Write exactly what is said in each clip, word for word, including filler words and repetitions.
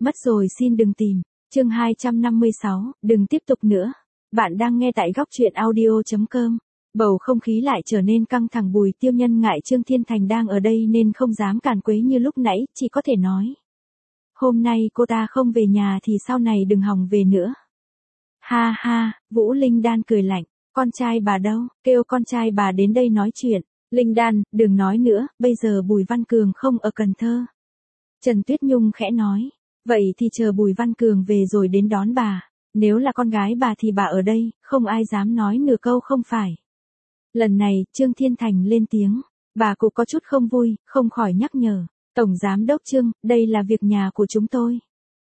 Mất rồi xin đừng tìm. Chương hai trăm năm mươi sáu, đừng tiếp tục nữa. Bạn đang nghe tại góc truyện audio chấm com. Bầu không khí lại trở nên căng thẳng, Bùi Tiêu Nhân ngại Trương Thiên Thành đang ở đây nên không dám càn quấy như lúc nãy, chỉ có thể nói. Hôm nay cô ta không về nhà thì sau này đừng hòng về nữa. Ha ha, Vũ Linh Đan cười lạnh, con trai bà đâu, kêu con trai bà đến đây nói chuyện. Linh Đan, đừng nói nữa, bây giờ Bùi Văn Cường không ở Cần Thơ. Trần Tuyết Nhung khẽ nói, vậy thì chờ Bùi Văn Cường về rồi đến đón bà, nếu là con gái bà thì bà ở đây, không ai dám nói nửa câu không phải. Lần này, Trương Thiên Thành lên tiếng, bà cũng có chút không vui, không khỏi nhắc nhở, Tổng Giám Đốc Trương, đây là việc nhà của chúng tôi.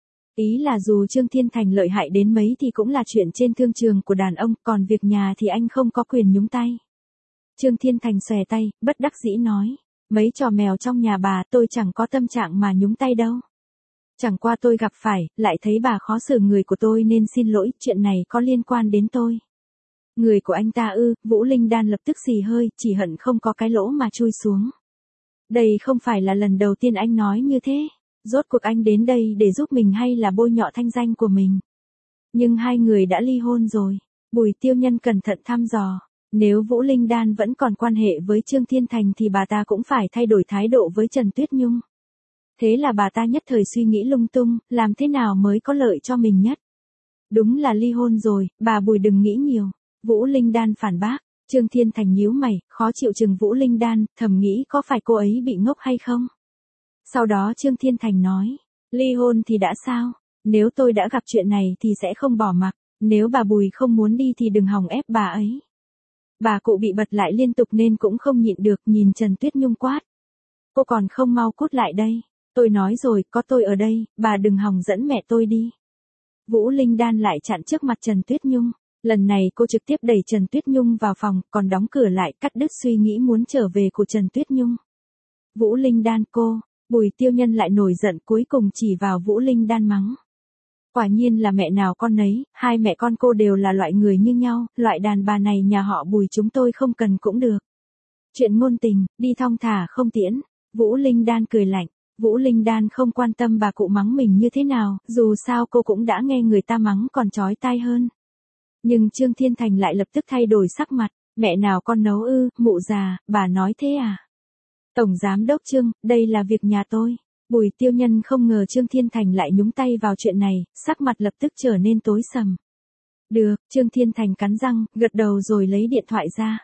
Ý là dù Trương Thiên Thành lợi hại đến mấy thì cũng là chuyện trên thương trường của đàn ông, còn việc nhà thì anh không có quyền nhúng tay. Trương Thiên Thành xòe tay, bất đắc dĩ nói, mấy trò mèo trong nhà bà tôi chẳng có tâm trạng mà nhúng tay đâu. Chẳng qua tôi gặp phải, lại thấy bà khó xử người của tôi nên xin lỗi, chuyện này có liên quan đến tôi. Người của anh ta ư, Vũ Linh Đan lập tức xì hơi, chỉ hận không có cái lỗ mà chui xuống. Đây không phải là lần đầu tiên anh nói như thế, rốt cuộc anh đến đây để giúp mình hay là bôi nhọ thanh danh của mình. Nhưng hai người đã ly hôn rồi, Bùi Tiêu Nhân cẩn thận thăm dò. Nếu Vũ Linh Đan vẫn còn quan hệ với Trương Thiên Thành thì bà ta cũng phải thay đổi thái độ với Trần Tuyết Nhung. Thế là bà ta nhất thời suy nghĩ lung tung, làm thế nào mới có lợi cho mình nhất. Đúng là ly hôn rồi, bà Bùi đừng nghĩ nhiều. Vũ Linh Đan phản bác, Trương Thiên Thành nhíu mày, khó chịu chừng Vũ Linh Đan, thầm nghĩ có phải cô ấy bị ngốc hay không. Sau đó Trương Thiên Thành nói, ly hôn thì đã sao, nếu tôi đã gặp chuyện này thì sẽ không bỏ mặc, nếu bà Bùi không muốn đi thì đừng hòng ép bà ấy. Bà cụ bị bật lại liên tục nên cũng không nhịn được, nhìn Trần Tuyết Nhung quát. Cô còn không mau cút lại đây, tôi nói rồi, có tôi ở đây, bà đừng hòng dẫn mẹ tôi đi. Vũ Linh Đan lại chặn trước mặt Trần Tuyết Nhung, lần này cô trực tiếp đẩy Trần Tuyết Nhung vào phòng, còn đóng cửa lại, cắt đứt suy nghĩ muốn trở về của Trần Tuyết Nhung. Vũ Linh Đan cô, Bùi Tiêu Nhân lại nổi giận, cuối cùng chỉ vào Vũ Linh Đan mắng. Quả nhiên là mẹ nào con nấy, hai mẹ con cô đều là loại người như nhau, loại đàn bà này nhà họ Bùi chúng tôi không cần cũng được. Chuyện ngôn tình, đi thong thả không tiễn. Vũ Linh Đan cười lạnh, Vũ Linh Đan không quan tâm bà cụ mắng mình như thế nào, dù sao cô cũng đã nghe người ta mắng còn chói tai hơn. Nhưng Trương Thiên Thành lại lập tức thay đổi sắc mặt, mẹ nào con nấu ư, mụ già, bà nói thế à? Tổng Giám Đốc Trương, đây là việc nhà tôi. Bùi Tiêu Nhân không ngờ Trương Thiên Thành lại nhúng tay vào chuyện này, sắc mặt lập tức trở nên tối sầm. Được, Trương Thiên Thành cắn răng, gật đầu rồi lấy điện thoại ra.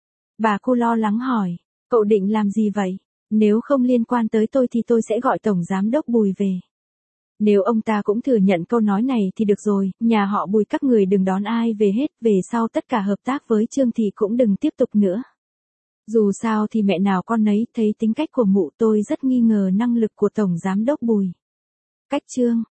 Bà cô lo lắng hỏi, cậu định làm gì vậy? Nếu không liên quan tới tôi thì tôi sẽ gọi Tổng Giám Đốc Bùi về. Nếu ông ta cũng thừa nhận câu nói này thì được rồi, nhà họ Bùi các người đừng đón ai về hết, về sau tất cả hợp tác với Trương thì cũng đừng tiếp tục nữa. Dù sao thì mẹ nào con nấy, thấy tính cách của mụ tôi rất nghi ngờ năng lực của Tổng Giám Đốc Bùi. Cách Trương,